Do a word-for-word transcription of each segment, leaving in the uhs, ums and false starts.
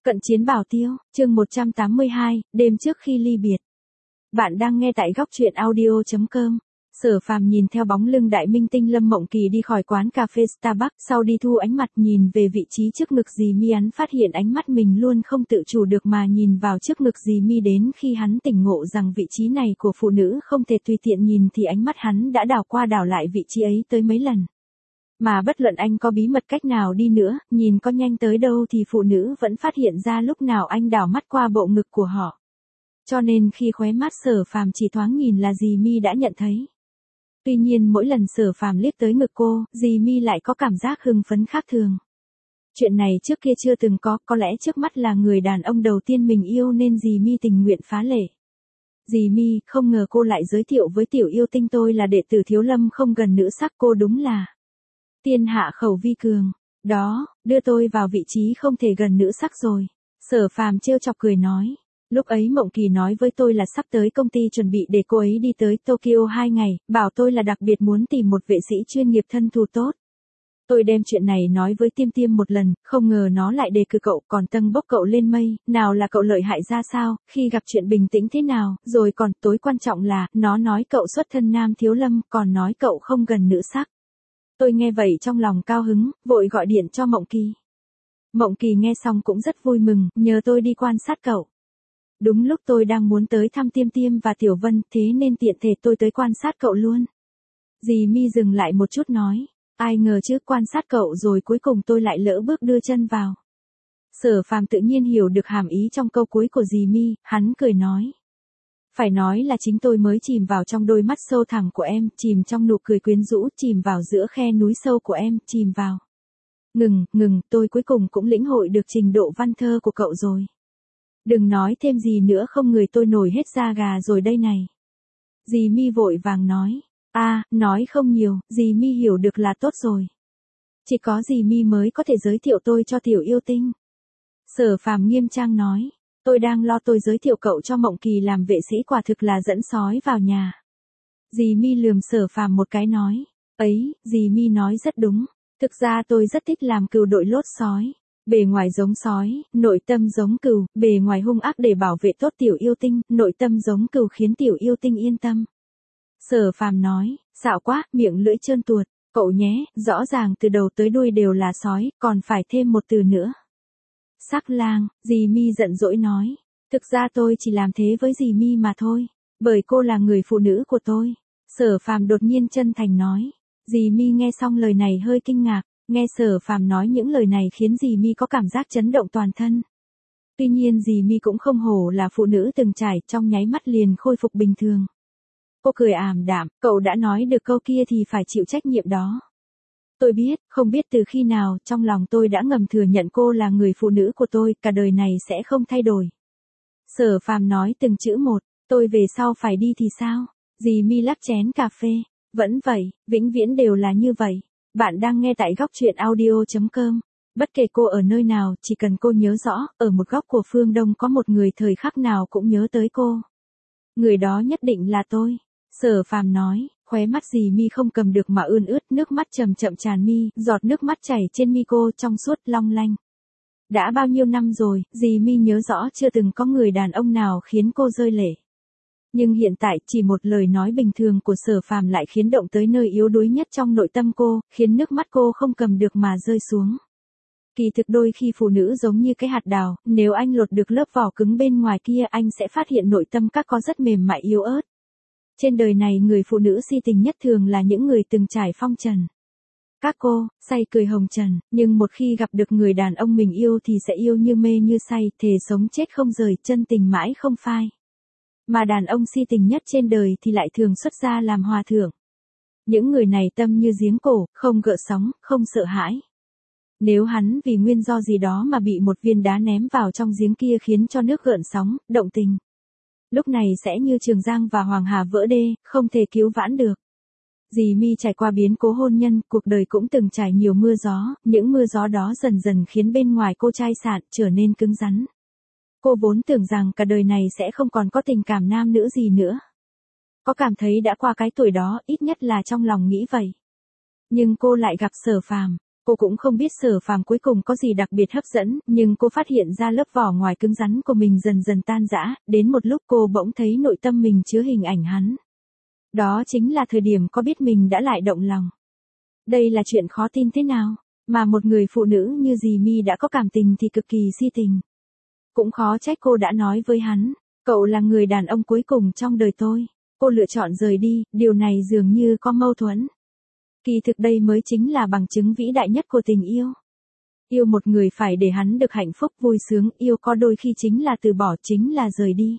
Cận chiến bảo tiêu, chương một trăm tám mươi hai, đêm trước khi ly biệt. Bạn đang nghe tại góc truyện audio chấm com. Sở Phàm nhìn theo bóng lưng đại minh tinh Lâm Mộng Kỳ đi khỏi quán cà phê Starbucks, sau đi thu ánh mặt nhìn về vị trí trước ngực dì Mi, hắn phát hiện ánh mắt mình luôn không tự chủ được mà nhìn vào trước ngực dì Mi, đến khi hắn tỉnh ngộ rằng vị trí này của phụ nữ không thể tùy tiện nhìn thì ánh mắt hắn đã đảo qua đảo lại vị trí ấy tới mấy lần. Mà bất luận anh có bí mật cách nào đi nữa, nhìn có nhanh tới đâu thì phụ nữ vẫn phát hiện ra lúc nào anh đảo mắt qua bộ ngực của họ. Cho nên khi khóe mắt Sở Phàm chỉ thoáng nhìn là dì Mi đã nhận thấy. Tuy nhiên mỗi lần Sở Phàm liếc tới ngực cô, dì Mi lại có cảm giác hưng phấn khác thường. Chuyện này trước kia chưa từng có, có lẽ trước mắt là người đàn ông đầu tiên mình yêu nên dì Mi tình nguyện phá lệ. Dì Mi, không ngờ cô lại giới thiệu với tiểu yêu tinh tôi là đệ tử Thiếu Lâm không gần nữ sắc, cô đúng là tiên hạ khẩu vi cường. Đó, đưa tôi vào vị trí không thể gần nữ sắc rồi. Sở Phàm trêu chọc cười nói. Lúc ấy Mộng Kỳ nói với tôi là sắp tới công ty chuẩn bị để cô ấy đi tới Tokyo hai ngày, bảo tôi là đặc biệt muốn tìm một vệ sĩ chuyên nghiệp thân thù tốt. Tôi đem chuyện này nói với Tiêm Tiêm một lần, không ngờ nó lại đề cử cậu, còn tâng bốc cậu lên mây, nào là cậu lợi hại ra sao, khi gặp chuyện bình tĩnh thế nào, rồi còn tối quan trọng là, nó nói cậu xuất thân nam Thiếu Lâm, còn nói cậu không gần nữ sắc. Tôi nghe vậy trong lòng cao hứng, vội gọi điện cho Mộng Kỳ. Mộng Kỳ nghe xong cũng rất vui mừng, nhờ tôi đi quan sát cậu. Đúng lúc tôi đang muốn tới thăm Tiêm Tiêm và Tiểu Vân, thế nên tiện thể tôi tới quan sát cậu luôn. Dì Mi dừng lại một chút nói, ai ngờ chứ, quan sát cậu rồi cuối cùng tôi lại lỡ bước đưa chân vào. Sở Phàm tự nhiên hiểu được hàm ý trong câu cuối của dì Mi, hắn cười nói. Phải nói là chính tôi mới chìm vào trong đôi mắt sâu thẳm của em, chìm trong nụ cười quyến rũ, chìm vào giữa khe núi sâu của em, chìm vào. Ngừng, ngừng, tôi cuối cùng cũng lĩnh hội được trình độ văn thơ của cậu rồi. Đừng nói thêm gì nữa không người tôi nổi hết da gà rồi đây này. Dì Mi vội vàng nói. a à, nói không nhiều, dì Mi hiểu được là tốt rồi. Chỉ có dì Mi mới có thể giới thiệu tôi cho tiểu yêu tinh. Sở Phàm nghiêm trang nói. Tôi đang lo tôi giới thiệu cậu cho Mộng Kỳ làm vệ sĩ quả thực là dẫn sói vào nhà. Dì Mi lườm Sở Phàm một cái nói. Ấy, dì Mi nói rất đúng. Thực ra tôi rất thích làm cừu đội lốt sói. Bề ngoài giống sói, nội tâm giống cừu, bề ngoài hung ác để bảo vệ tốt tiểu yêu tinh, nội tâm giống cừu khiến tiểu yêu tinh yên tâm. Sở Phàm nói, xạo quá, miệng lưỡi trơn tuột, cậu nhé, rõ ràng từ đầu tới đuôi đều là sói, còn phải thêm một từ nữa. Sắc lang, dì Mi giận dỗi nói, thực ra tôi chỉ làm thế với dì Mi mà thôi, bởi cô là người phụ nữ của tôi. Sở Phàm đột nhiên chân thành nói, dì Mi nghe xong lời này hơi kinh ngạc. Nghe Sở Phàm nói những lời này khiến dì Mi có cảm giác chấn động toàn thân. Tuy nhiên dì Mi cũng không hổ là phụ nữ từng trải, trong nháy mắt liền khôi phục bình thường. Cô cười ảm đạm, cậu đã nói được câu kia thì phải chịu trách nhiệm đó. Tôi biết, không biết từ khi nào, trong lòng tôi đã ngầm thừa nhận cô là người phụ nữ của tôi, cả đời này sẽ không thay đổi. Sở Phàm nói từng chữ một, tôi về sau phải đi thì sao? Dì Mi lắc chén cà phê, vẫn vậy, vĩnh viễn đều là như vậy. Bạn đang nghe tại góc truyện audio chấm com. Bất kể cô ở nơi nào, chỉ cần cô nhớ rõ, ở một góc của phương Đông có một người thời khắc nào cũng nhớ tới cô. Người đó nhất định là tôi. Sở Phàm nói, khóe mắt dì Mi không cầm được mà ươn ướt, nước mắt chậm chậm tràn mi, giọt nước mắt chảy trên mi cô trong suốt long lanh. Đã bao nhiêu năm rồi, dì Mi nhớ rõ chưa từng có người đàn ông nào khiến cô rơi lệ. Nhưng hiện tại chỉ một lời nói bình thường của Sở Phàm lại khiến động tới nơi yếu đuối nhất trong nội tâm cô, khiến nước mắt cô không cầm được mà rơi xuống. Kỳ thực đôi khi phụ nữ giống như cái hạt đào, nếu anh lột được lớp vỏ cứng bên ngoài kia anh sẽ phát hiện nội tâm các có rất mềm mại yếu ớt. Trên đời này người phụ nữ si tình nhất thường là những người từng trải phong trần. Các cô, say cười hồng trần, nhưng một khi gặp được người đàn ông mình yêu thì sẽ yêu như mê như say, thề sống chết không rời, chân tình mãi không phai. Mà đàn ông si tình nhất trên đời thì lại thường xuất gia làm hòa thượng. Những người này tâm như giếng cổ, không gợn sóng, không sợ hãi. Nếu hắn vì nguyên do gì đó mà bị một viên đá ném vào trong giếng kia khiến cho nước gợn sóng, động tình. Lúc này sẽ như Trường Giang và Hoàng Hà vỡ đê, không thể cứu vãn được. Dì Mi trải qua biến cố hôn nhân, cuộc đời cũng từng trải nhiều mưa gió, những mưa gió đó dần dần khiến bên ngoài cô chai sạn, trở nên cứng rắn. Cô vốn tưởng rằng cả đời này sẽ không còn có tình cảm nam nữ gì nữa. Có cảm thấy đã qua cái tuổi đó, ít nhất là trong lòng nghĩ vậy. Nhưng cô lại gặp Sở Phàm. Cô cũng không biết Sở Phàm cuối cùng có gì đặc biệt hấp dẫn, nhưng cô phát hiện ra lớp vỏ ngoài cứng rắn của mình dần dần tan rã, đến một lúc cô bỗng thấy nội tâm mình chứa hình ảnh hắn. Đó chính là thời điểm có biết mình đã lại động lòng. Đây là chuyện khó tin thế nào, mà một người phụ nữ như dì My đã có cảm tình thì cực kỳ si tình. Cũng khó trách cô đã nói với hắn, cậu là người đàn ông cuối cùng trong đời tôi. Cô lựa chọn rời đi, điều này dường như có mâu thuẫn. Kỳ thực đây mới chính là bằng chứng vĩ đại nhất của tình yêu. Yêu một người phải để hắn được hạnh phúc vui sướng, yêu có đôi khi chính là từ bỏ, chính là rời đi.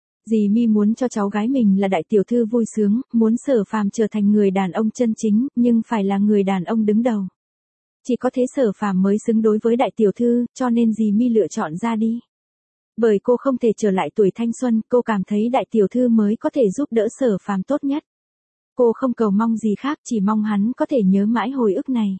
Dì My muốn cho cháu gái mình là đại tiểu thư vui sướng, muốn Sở Phàm trở thành người đàn ông chân chính, nhưng phải là người đàn ông đứng đầu. Chỉ có thế Sở Phàm mới xứng đối với đại tiểu thư, cho nên dì My lựa chọn ra đi. Bởi cô không thể trở lại tuổi thanh xuân, cô cảm thấy đại tiểu thư mới có thể giúp đỡ Sở Phàm tốt nhất. Cô không cầu mong gì khác, chỉ mong hắn có thể nhớ mãi hồi ức này.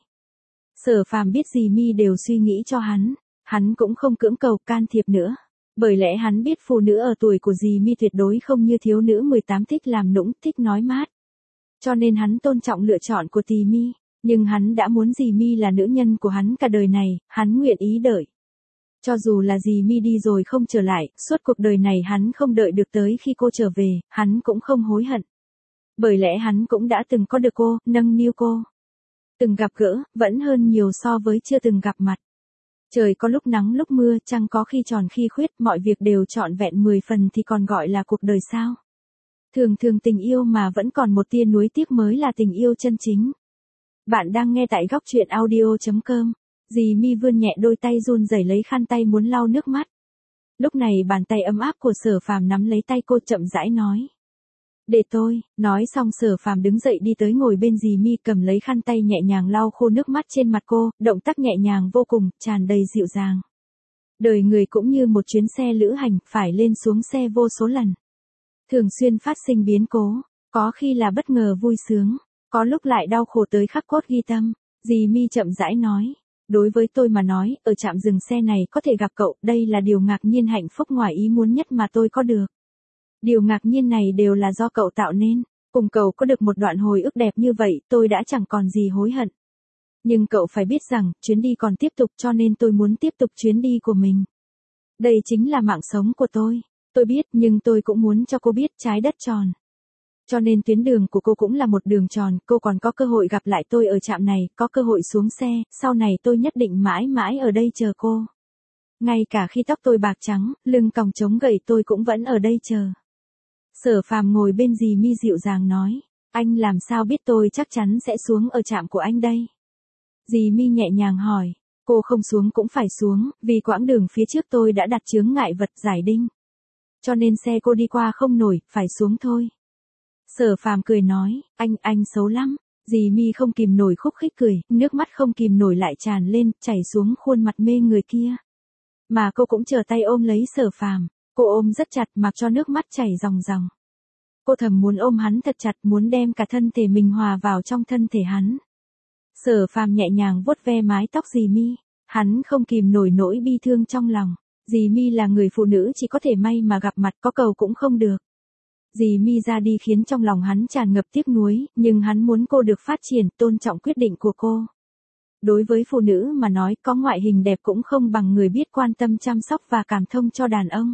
Sở Phàm biết dì My đều suy nghĩ cho hắn, hắn cũng không cưỡng cầu can thiệp nữa. Bởi lẽ hắn biết phụ nữ ở tuổi của dì My tuyệt đối không như thiếu nữ mười tám thích làm nũng, thích nói mát. Cho nên hắn tôn trọng lựa chọn của dì My, nhưng hắn đã muốn dì My là nữ nhân của hắn cả đời này, hắn nguyện ý đợi. Cho dù là dì My đi rồi không trở lại, suốt cuộc đời này hắn không đợi được tới khi cô trở về, hắn cũng không hối hận. Bởi lẽ hắn cũng đã từng có được cô, nâng niu cô. Từng gặp gỡ, vẫn hơn nhiều so với chưa từng gặp mặt. Trời có lúc nắng lúc mưa, trăng có khi tròn khi khuyết, mọi việc đều trọn vẹn mười phần thì còn gọi là cuộc đời sao. Thường thường tình yêu mà vẫn còn một tia nuối tiếc mới là tình yêu chân chính. Bạn đang nghe tại góc truyện audio chấm com. Dì My vươn nhẹ đôi tay run rẩy lấy khăn tay muốn lau nước mắt. Lúc này bàn tay ấm áp của Sở Phàm nắm lấy tay cô chậm rãi nói. Để tôi, nói xong Sở Phàm đứng dậy đi tới ngồi bên dì My cầm lấy khăn tay nhẹ nhàng lau khô nước mắt trên mặt cô, động tác nhẹ nhàng vô cùng, tràn đầy dịu dàng. Đời người cũng như một chuyến xe lữ hành, phải lên xuống xe vô số lần. Thường xuyên phát sinh biến cố, có khi là bất ngờ vui sướng, có lúc lại đau khổ tới khắc cốt ghi tâm. Dì My chậm rãi nói. Đối với tôi mà nói, ở trạm dừng xe này có thể gặp cậu, đây là điều ngạc nhiên hạnh phúc ngoài ý muốn nhất mà tôi có được. Điều ngạc nhiên này đều là do cậu tạo nên, cùng cậu có được một đoạn hồi ức đẹp như vậy, tôi đã chẳng còn gì hối hận. Nhưng cậu phải biết rằng, chuyến đi còn tiếp tục cho nên tôi muốn tiếp tục chuyến đi của mình. Đây chính là mạng sống của tôi, tôi biết nhưng tôi cũng muốn cho cô biết trái đất tròn. Cho nên tuyến đường của cô cũng là một đường tròn, cô còn có cơ hội gặp lại tôi ở trạm này, có cơ hội xuống xe, sau này tôi nhất định mãi mãi ở đây chờ cô. Ngay cả khi tóc tôi bạc trắng, lưng còng trống gầy tôi cũng vẫn ở đây chờ. Sở Phàm ngồi bên dì My dịu dàng nói, anh làm sao biết tôi chắc chắn sẽ xuống ở trạm của anh đây? Dì My nhẹ nhàng hỏi, cô không xuống cũng phải xuống, vì quãng đường phía trước tôi đã đặt chướng ngại vật giải đinh. Cho nên xe cô đi qua không nổi, phải xuống thôi. Sở Phàm cười nói, anh, anh xấu lắm. Dì My không kìm nổi khúc khích cười, nước mắt không kìm nổi lại tràn lên, chảy xuống khuôn mặt mê người kia. Mà cô cũng chờ tay ôm lấy Sở Phàm, cô ôm rất chặt mặc cho nước mắt chảy ròng ròng. Cô thầm muốn ôm hắn thật chặt, muốn đem cả thân thể mình hòa vào trong thân thể hắn. Sở Phàm nhẹ nhàng vuốt ve mái tóc dì My, hắn không kìm nổi nỗi bi thương trong lòng. Dì My là người phụ nữ chỉ có thể may mà gặp mặt, có cầu cũng không được. Dì My ra đi khiến trong lòng hắn tràn ngập tiếc nuối, nhưng hắn muốn cô được phát triển, tôn trọng quyết định của cô. Đối với phụ nữ mà nói, có ngoại hình đẹp cũng không bằng người biết quan tâm chăm sóc và cảm thông cho đàn ông.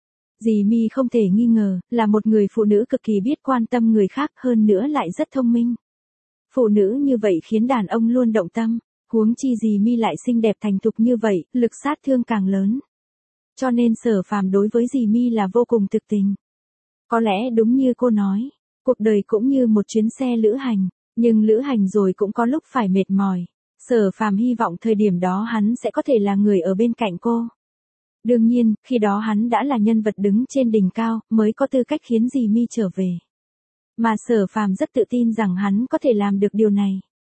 Dì My không thể nghi ngờ, là một người phụ nữ cực kỳ biết quan tâm người khác, hơn nữa lại rất thông minh. Phụ nữ như vậy khiến đàn ông luôn động tâm, huống chi dì My lại xinh đẹp thành thục như vậy, lực sát thương càng lớn. Cho nên Sở Phàm đối với dì My là vô cùng thực tình. Có lẽ đúng như cô nói, cuộc đời cũng như một chuyến xe lữ hành, nhưng lữ hành rồi cũng có lúc phải mệt mỏi. Sở Phàm hy vọng thời điểm đó hắn sẽ có thể là người ở bên cạnh cô. Đương nhiên, khi đó hắn đã là nhân vật đứng trên đỉnh cao, mới có tư cách khiến dì My trở về. Mà Sở Phàm rất tự tin rằng hắn có thể làm được điều này.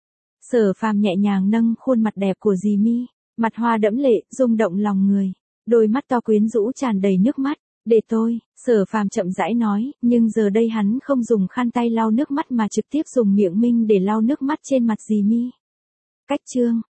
Sở Phàm nhẹ nhàng nâng khuôn mặt đẹp của dì My, mặt hoa đẫm lệ, rung động lòng người, đôi mắt to quyến rũ tràn đầy nước mắt. Để tôi, Sở Phàm chậm rãi nói, nhưng giờ đây hắn không dùng khăn tay lau nước mắt mà trực tiếp dùng miệng minh để lau nước mắt trên mặt dì My. Cách chương